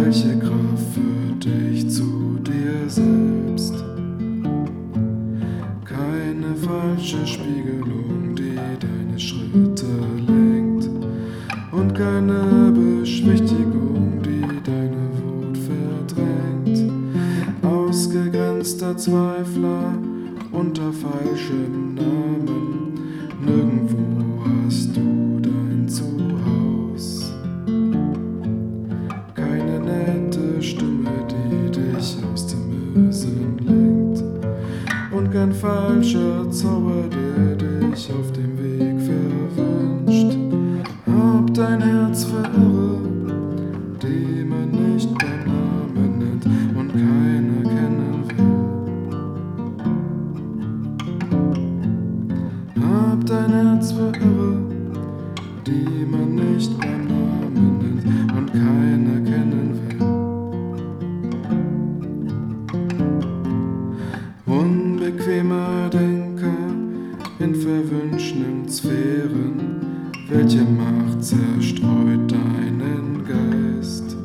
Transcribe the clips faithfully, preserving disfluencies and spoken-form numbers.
welche Kraft führt dich zu dir selbst? Keine falsche Spiegelung, die deine Schritte lenkt, und keine Beschwichtigung, die deine Wut verdrängt. Ausgegrenzter Zweifler unter falschem Namen, nirgendwo hast du dein Zuhause. Keine nette Stimme, die dich aus dem Irrsinn lenkt, und kein falscher Zauber, der dich auf dem Weg verwünscht. Hab dein Herz für Irre, die man nicht beim Namen nennt und keiner kennen will. Hab dein Herz für Irre, die man nicht beim Namen nennt und keiner kennen will. Unbequemer Denker in verwünschten Sphären, welche Macht zerstreut deinen Geist?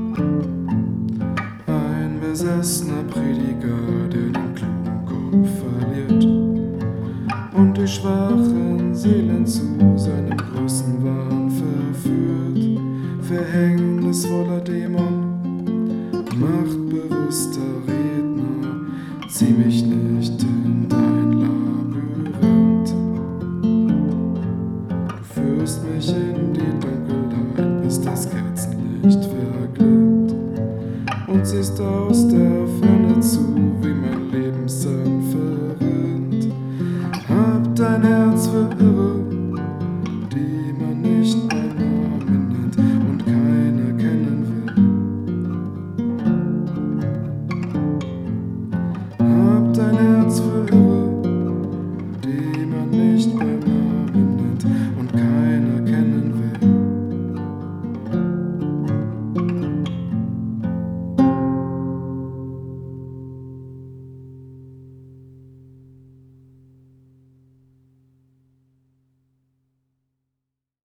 Ein besessener Prediger, der den klugen Kopf verliert und die schwachen Seelen zu seinem Größenwahn verführt. Verhängnisvoller Dämon, machtbewusster Redner, zieh mich nicht in dein Labyrinth. Du führst mich in die Dunkelheit, bis das Kerzenlicht verglimmt, und ziehst aus der